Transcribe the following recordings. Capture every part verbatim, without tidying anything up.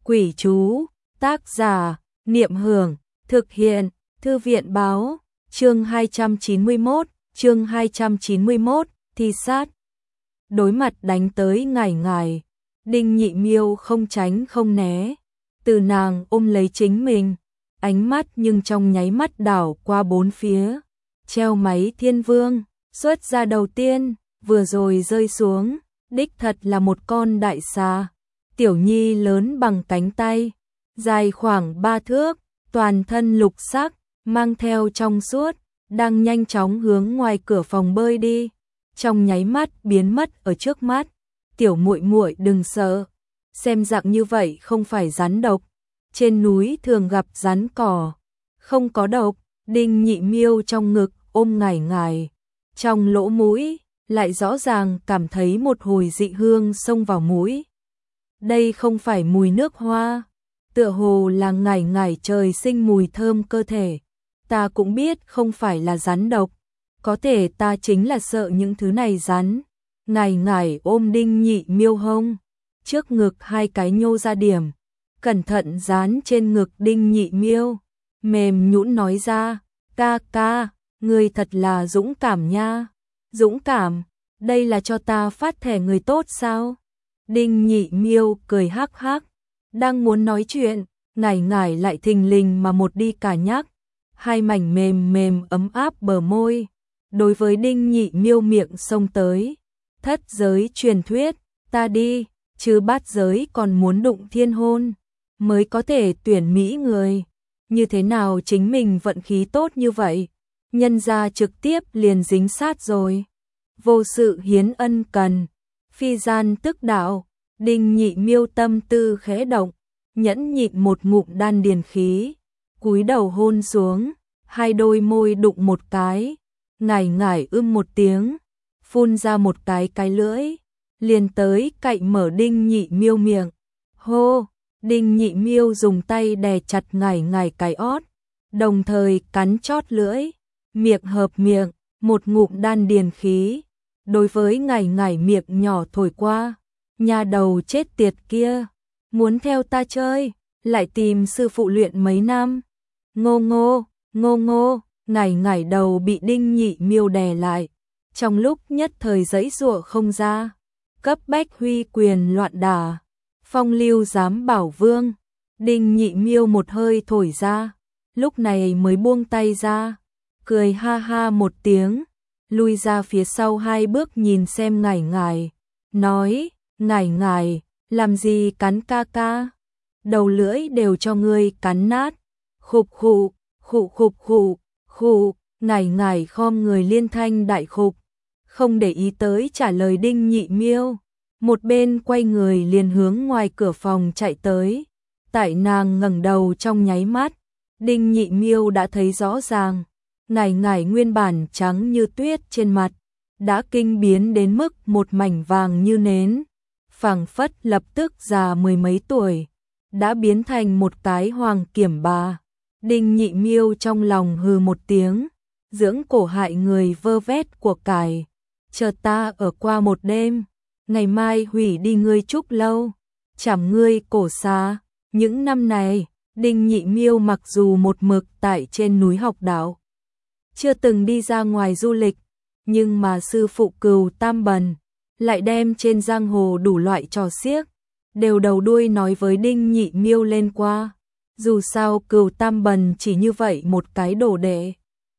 Quỷ chú, tác giả, Niệm Hưởng, thực hiện, Thư viện báo, chương hai trăm chín mươi mốt, chương hai trăm chín mươi mốt, thi sát. Đối mặt đánh tới ngải ngải, Đinh Nhị Miêu không tránh không né, từ nàng ôm lấy chính mình, ánh mắt nhưng trong nháy mắt đảo qua bốn phía, treo máy thiên vương, xuất ra đầu tiên, vừa rồi rơi xuống, đích thật là một con đại xà, tiểu nhi lớn bằng cánh tay, dài khoảng ba thước, toàn thân lục sắc, mang theo trong suốt, đang nhanh chóng hướng ngoài cửa phòng bơi đi, trong nháy mắt biến mất ở trước mắt. Tiểu muội muội đừng sợ, xem dạng như vậy không phải rắn độc, trên núi thường gặp rắn cỏ, không có độc. Đinh Nhị Miêu trong ngực ôm ngải ngải, trong lỗ mũi lại rõ ràng cảm thấy một hồi dị hương xông vào mũi. Đây không phải mùi nước hoa, tựa hồ là ngải ngải trời sinh mùi thơm cơ thể. Ta cũng biết không phải là rắn độc, có thể ta chính là sợ những thứ này rắn. Ngải ngải ôm Đinh Nhị Miêu hông, trước ngực hai cái nhô ra điểm, cẩn thận dán trên ngực Đinh Nhị Miêu, mềm nhũn nói ra, ca ca, người thật là dũng cảm nha. Dũng cảm, đây là cho ta phát thẻ người tốt sao? Đinh Nhị Miêu cười hắc hắc, đang muốn nói chuyện, ngải ngải lại thình lình mà một đi cả nhắc, hai mảnh mềm mềm ấm áp bờ môi, đối với Đinh Nhị Miêu miệng xông tới. Thất giới truyền thuyết, ta đi, chứ bát giới còn muốn đụng thiên hôn, mới có thể tuyển mỹ người. Như thế nào chính mình vận khí tốt như vậy, nhân ra trực tiếp liền dính sát rồi. Vô sự hiến ân cần, phi gian tức đạo. Đinh Nhị Miêu tâm tư khẽ động, nhẫn nhịn một ngụm đan điền khí, cúi đầu hôn xuống, hai đôi môi đụng một cái, ngải ngải ưm một tiếng, phun ra một cái cái lưỡi, liền tới cạnh mở Đinh Nhị Miêu miệng. Hô, Đinh Nhị Miêu dùng tay đè chặt ngải ngải cái ót, đồng thời cắn chót lưỡi, miệng hợp miệng, một ngụm đan điền khí, đối với ngải ngải miệng nhỏ thổi qua. Nhà đầu chết tiệt kia, muốn theo ta chơi, lại tìm sư phụ luyện mấy năm. Ngô ngô, ngô ngô, ngải ngải đầu bị Đinh Nhị Miêu đè lại, trong lúc nhất thời giãy giụa không ra, cấp bách huy quyền loạn đả. Phong lưu dám bảo vương, Đinh Nhị Miêu một hơi thổi ra, lúc này mới buông tay ra, cười ha ha một tiếng, lui ra phía sau hai bước nhìn xem ngải ngải, nói, ngải ngải, làm gì cắn ca ca, đầu lưỡi đều cho ngươi cắn nát. Khục khụ, khụ khục khụ, khụ, ngải ngải khom người liên thanh đại khục, không để ý tới trả lời Đinh Nhị Miêu, một bên quay người liền hướng ngoài cửa phòng chạy tới. Tại nàng ngẩng đầu trong nháy mắt, Đinh Nhị Miêu đã thấy rõ ràng, ngải ngải nguyên bản trắng như tuyết trên mặt, đã kinh biến đến mức một mảnh vàng như nến, phảng phất lập tức già mười mấy tuổi, đã biến thành một cái hoàng kiểm bà. Đinh Nhị Miêu trong lòng hừ một tiếng, dưỡng cổ hại người vơ vét của cải, chờ ta ở qua một đêm, ngày mai hủy đi ngươi trúc lâu, chảm ngươi cổ xà. Những năm này, Đinh Nhị Miêu mặc dù một mực tại trên núi học đạo, chưa từng đi ra ngoài du lịch, nhưng mà sư phụ Cừu Tam Bần lại đem trên giang hồ đủ loại trò xiếc, đều đầu đuôi nói với Đinh Nhị Miêu lên qua. Dù sao Cừu Tam Bần chỉ như vậy một cái đồ đệ,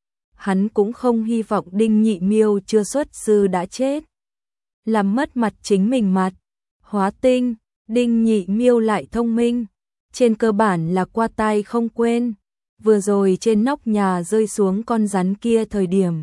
hắn cũng không hy vọng Đinh Nhị Miêu chưa xuất sư đã chết, làm mất mặt chính mình mặt. Hóa tinh, Đinh Nhị Miêu lại thông minh, trên cơ bản là qua tai không quên. Vừa rồi trên nóc nhà rơi xuống con rắn kia thời điểm,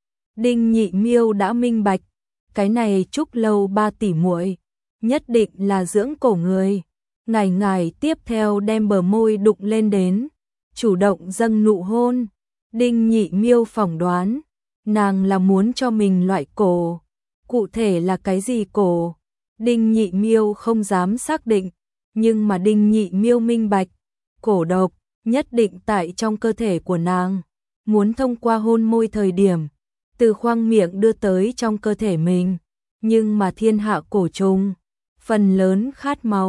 Đinh Nhị Miêu đã minh bạch, cái này trúc lâu ba tỷ muội, nhất định là dưỡng cổ người. Ngải ngải tiếp theo đem bờ môi đụng lên đến, chủ động dâng nụ hôn. Đinh Nhị Miêu phỏng đoán, nàng là muốn cho mình loại cổ, cụ thể là cái gì cổ, Đinh Nhị Miêu không dám xác định, nhưng mà Đinh Nhị Miêu minh bạch, cổ độc nhất định tại trong cơ thể của nàng, muốn thông qua hôn môi thời điểm, từ khoang miệng đưa tới trong cơ thể mình, nhưng mà thiên hạ cổ trùng, phần lớn khát máu,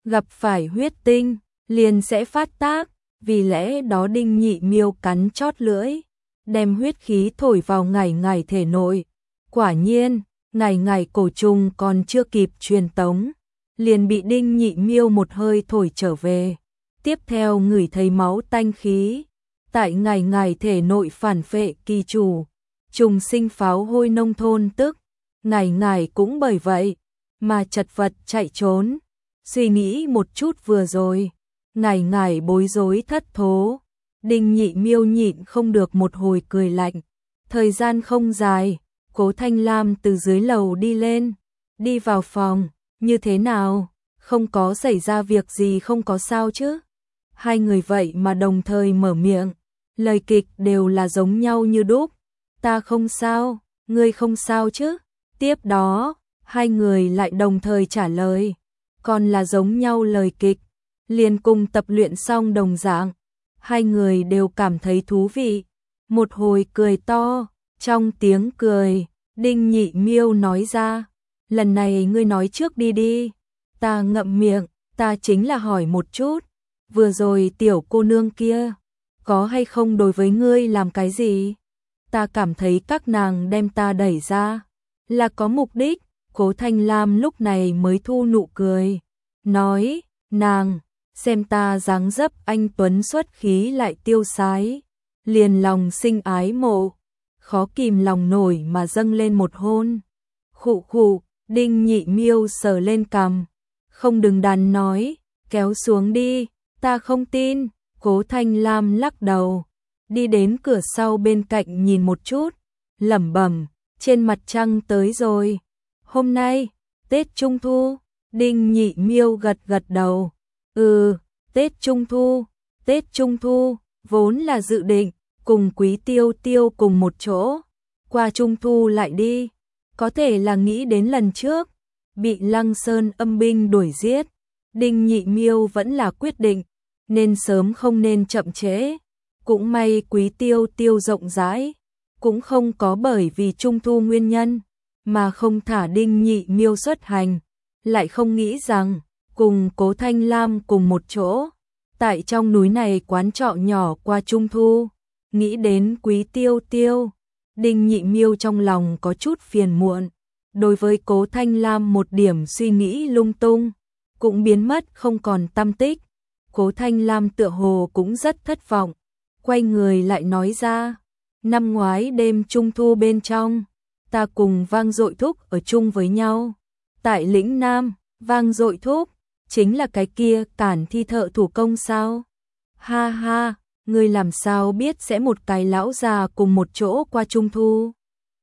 gặp phải huyết tinh, liền sẽ phát tác, vì lẽ đó Đinh Nhị Miêu cắn chót lưỡi, đem huyết khí thổi vào ngải ngải thể nội. Quả nhiên, ngải ngải cổ trùng còn chưa kịp truyền tống, liền bị Đinh Nhị Miêu một hơi thổi trở về. Tiếp theo ngửi thấy máu tanh khí, tại ngải ngải thể nội phản phệ kỳ chủ, trùng sinh pháo hôi nông thôn tức, ngải ngải cũng bởi vậy mà chật vật chạy trốn. Suy nghĩ một chút vừa rồi, ngải ngải bối rối thất thố, Đinh Nhị Miêu nhịn không được một hồi cười lạnh. Thời gian không dài, Cố Thanh Lam từ dưới lầu đi lên, đi vào phòng, như thế nào, không có xảy ra việc gì không có sao chứ? Hai người vậy mà đồng thời mở miệng, lời kịch đều là giống nhau như đúc. Ta không sao, ngươi không sao chứ? Tiếp đó, hai người lại đồng thời trả lời, còn là giống nhau lời kịch, liền cùng tập luyện xong đồng dạng. Hai người đều cảm thấy thú vị, một hồi cười to, trong tiếng cười, Đinh Nhị Miêu nói ra, lần này ngươi nói trước đi đi. Ta ngậm miệng, ta chính là hỏi một chút, vừa rồi tiểu cô nương kia, có hay không đối với ngươi làm cái gì? Ta cảm thấy các nàng đem ta đẩy ra, là có mục đích. Cố Thanh Lam lúc này mới thu nụ cười, nói, nàng, xem ta dáng dấp anh tuấn xuất khí lại tiêu sái, liền lòng sinh ái mộ, khó kìm lòng nổi mà dâng lên một hôn. Khụ khụ, Đinh Nhị Miêu sờ lên cằm, không đừng đắn nói, kéo xuống đi, ta không tin. Cố Thanh Lam lắc đầu, đi đến cửa sau bên cạnh nhìn một chút, lẩm bẩm, trên mặt trăng tới rồi. Hôm nay, Tết Trung Thu, Đinh Nhị Miêu gật gật đầu. Ừ, Tết Trung Thu, Tết Trung Thu, vốn là dự định, cùng Quý Tiêu Tiêu cùng một chỗ, qua Trung Thu lại đi. Có thể là nghĩ đến lần trước, bị Lăng Sơn âm binh đuổi giết, Đinh Nhị Miêu vẫn là quyết định, nên sớm không nên chậm trễ. Cũng may Quý Tiêu Tiêu rộng rãi, cũng không có bởi vì Trung Thu nguyên nhân mà không thả Đinh Nhị Miêu xuất hành, lại không nghĩ rằng cùng Cố Thanh Lam cùng một chỗ, tại trong núi này quán trọ nhỏ qua Trung Thu. Nghĩ đến Quý Tiêu Tiêu, Đinh Nhị Miêu trong lòng có chút phiền muộn, đối với Cố Thanh Lam một điểm suy nghĩ lung tung cũng biến mất không còn tăm tích. Cố Thanh Lam tựa hồ cũng rất thất vọng, quay người lại nói ra, năm ngoái đêm Trung Thu bên trong, ta cùng Vang Dội Thúc ở chung với nhau, tại lĩnh Nam. Vang Dội Thúc chính là cái kia cản thi thợ thủ công sao? Ha ha, ngươi làm sao biết sẽ một cái lão già cùng một chỗ qua Trung Thu?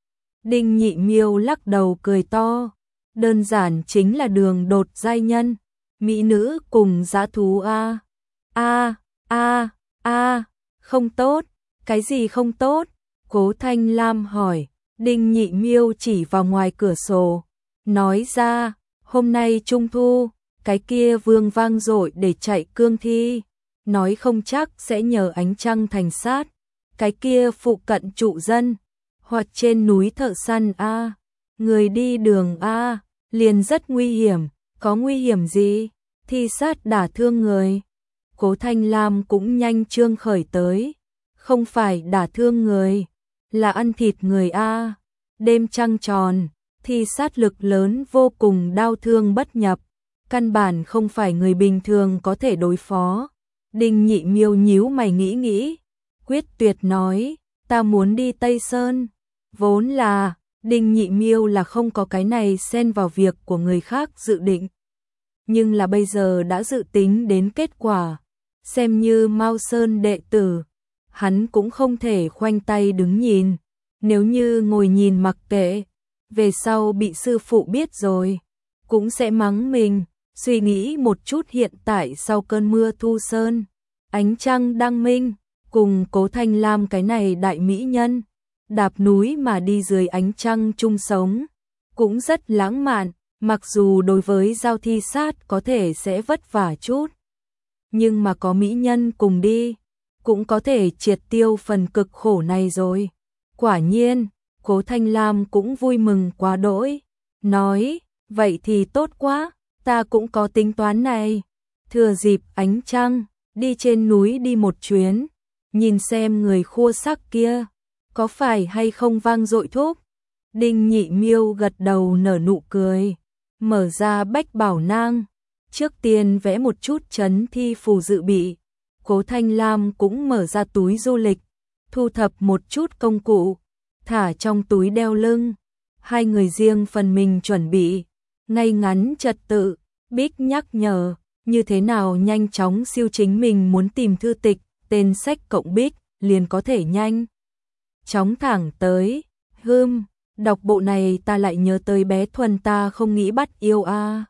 Đinh Nhị Miêu lắc đầu cười to, đơn giản chính là đường đột giai nhân, mỹ nữ cùng dã thú a. A, a, a, không tốt, cái gì không tốt? Cố Thanh Lam hỏi. Đinh Nhị Miêu chỉ vào ngoài cửa sổ, nói ra, hôm nay Trung Thu, cái kia Vương Vang Dội để chạy cương thi, nói không chắc sẽ nhờ ánh trăng thành sát, cái kia phụ cận trụ dân, hoặc trên núi thợ săn a, người đi đường a, liền rất nguy hiểm. Có nguy hiểm gì? Thi sát đả thương người. Cố Thanh Lam cũng nhanh trương khởi tới, không phải đả thương người, là ăn thịt người a. Đêm trăng tròn, thi sát lực lớn vô cùng, đau thương bất nhập, căn bản không phải người bình thường có thể đối phó. Đinh Nhị Miêu nhíu mày nghĩ nghĩ, quyết tuyệt nói, ta muốn đi Tây Sơn. Vốn là, Đinh Nhị Miêu là không có cái này xen vào việc của người khác dự định. Nhưng là bây giờ đã dự tính đến kết quả, xem như Mao Sơn đệ tử, hắn cũng không thể khoanh tay đứng nhìn. Nếu như ngồi nhìn mặc kệ, về sau bị sư phụ biết rồi, cũng sẽ mắng mình. Suy nghĩ một chút hiện tại sau cơn mưa thu sơn, ánh trăng đang minh, cùng Cố Thanh Lam cái này đại mỹ nhân, đạp núi mà đi dưới ánh trăng chung sống, cũng rất lãng mạn, mặc dù đối với giao thi sát có thể sẽ vất vả chút. Nhưng mà có mỹ nhân cùng đi, cũng có thể triệt tiêu phần cực khổ này rồi. Quả nhiên, Cố Thanh Lam cũng vui mừng quá đỗi, nói, vậy thì tốt quá, ta cũng có tính toán này. Thừa dịp ánh trăng, đi trên núi đi một chuyến, nhìn xem người khua sắc kia, có phải hay không vang dội thúc. Đinh Nhị Miêu gật đầu nở nụ cười, mở ra bách bảo nang, trước tiên vẽ một chút chấn thi phù dự bị. Cố Thanh Lam cũng mở ra túi du lịch, thu thập một chút công cụ, thả trong túi đeo lưng. Hai người riêng phần mình chuẩn bị, ngay ngắn trật tự. Bích nhắc nhở, như thế nào nhanh chóng siêu chính mình muốn tìm thư tịch, tên sách cộng Bích, liền có thể nhanh chóng thẳng tới. Hưm, đọc bộ này ta lại nhớ tới bé Thuần ta không nghĩ bắt yêu a. À.